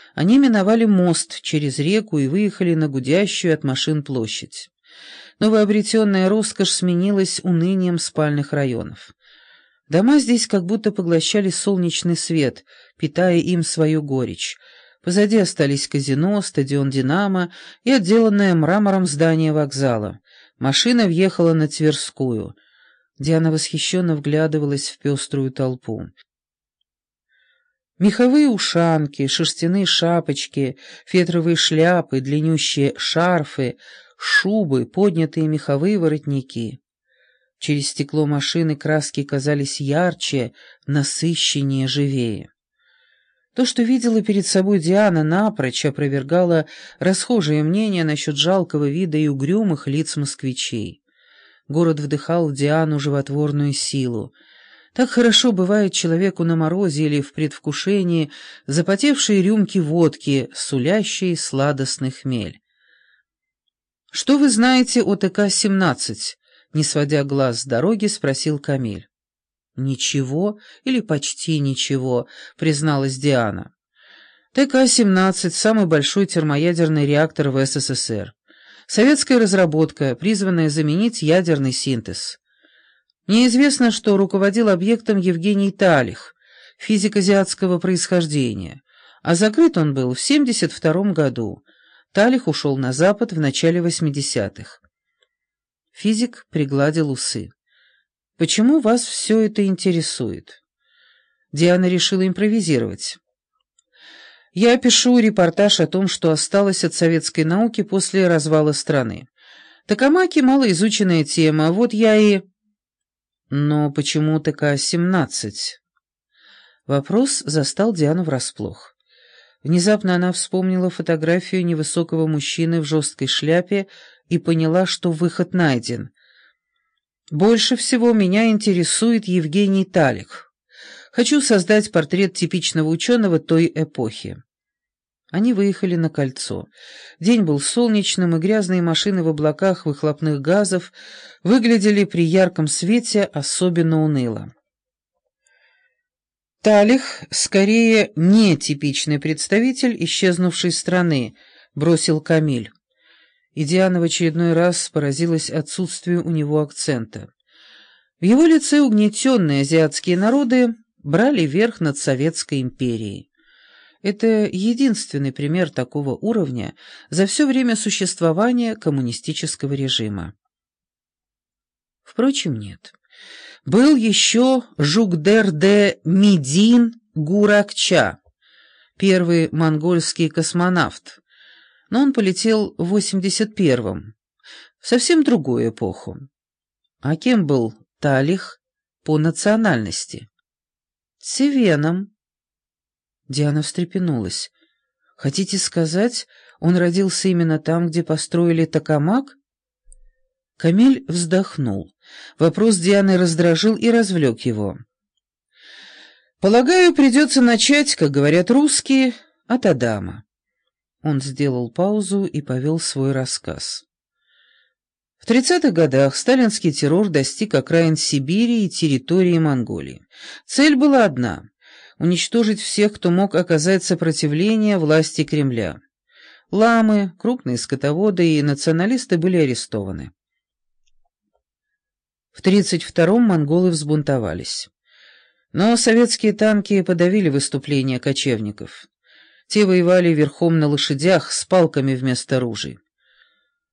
Они миновали мост через реку и выехали на гудящую от машин площадь. Новообретенная роскошь сменилась унынием спальных районов. Дома здесь как будто поглощали солнечный свет, питая им свою горечь. Позади остались казино, стадион «Динамо» и отделанное мрамором здание вокзала. Машина въехала на Тверскую. Диана восхищенно вглядывалась в пеструю толпу. Меховые ушанки, шерстяные шапочки, фетровые шляпы, длиннющие шарфы, шубы, поднятые меховые воротники. Через стекло машины краски казались ярче, насыщеннее, живее. То, что видела перед собой Диана, напрочь опровергало расхожее мнение насчет жалкого вида и угрюмых лиц москвичей. Город вдыхал в Диану животворную силу. Так хорошо бывает человеку на морозе или в предвкушении запотевшие рюмки водки, сулящие сладостный хмель. «Что вы знаете о ТК-17?» — не сводя глаз с дороги, спросил Камиль. «Ничего или почти ничего», — призналась Диана. ТК-17 — самый большой термоядерный реактор в СССР. Советская разработка, призванная заменить ядерный синтез. Мне известно, что руководил объектом Евгений Талих, физик азиатского происхождения, а закрыт он был в 1972 году. Талих ушел на Запад в начале 80-х. Физик пригладил усы. «Почему вас все это интересует?» Диана решила импровизировать. «Я пишу репортаж о том, что осталось от советской науки после развала страны. Токамаки — малоизученная тема, вот я и...» «Но почему ТК-17?» Вопрос застал Диану врасплох. Внезапно она вспомнила фотографию невысокого мужчины в жесткой шляпе и поняла, что выход найден. «Больше всего меня интересует Евгений Талих. Хочу создать портрет типичного ученого той эпохи». Они выехали на кольцо. День был солнечным, и грязные машины в облаках выхлопных газов выглядели при ярком свете особенно уныло. «Талих скорее не типичный представитель исчезнувшей страны», — бросил Камиль. И Диана в очередной раз поразилась отсутствию у него акцента. В его лице угнетенные азиатские народы брали верх над Советской империей. Это единственный пример такого уровня за все время существования коммунистического режима. Впрочем, нет. Был еще Жугдер-де-Медин Гуракча, первый монгольский космонавт, но он полетел в 81-м, в совсем другую эпоху. А кем был Талих по национальности? Севеном. Диана встрепенулась. «Хотите сказать, он родился именно там, где построили токамак?» Камиль вздохнул. Вопрос Дианы раздражил и развлек его. «Полагаю, придется начать, как говорят русские, от Адама». Он сделал паузу и повел свой рассказ. В 30-х годах сталинский террор достиг окраин Сибири и территории Монголии. Цель была одна — уничтожить всех, кто мог оказать сопротивление власти Кремля. Ламы, крупные скотоводы и националисты были арестованы. В 1932-м монголы взбунтовались. Но советские танки подавили выступления кочевников. Те воевали верхом на лошадях с палками вместо ружей.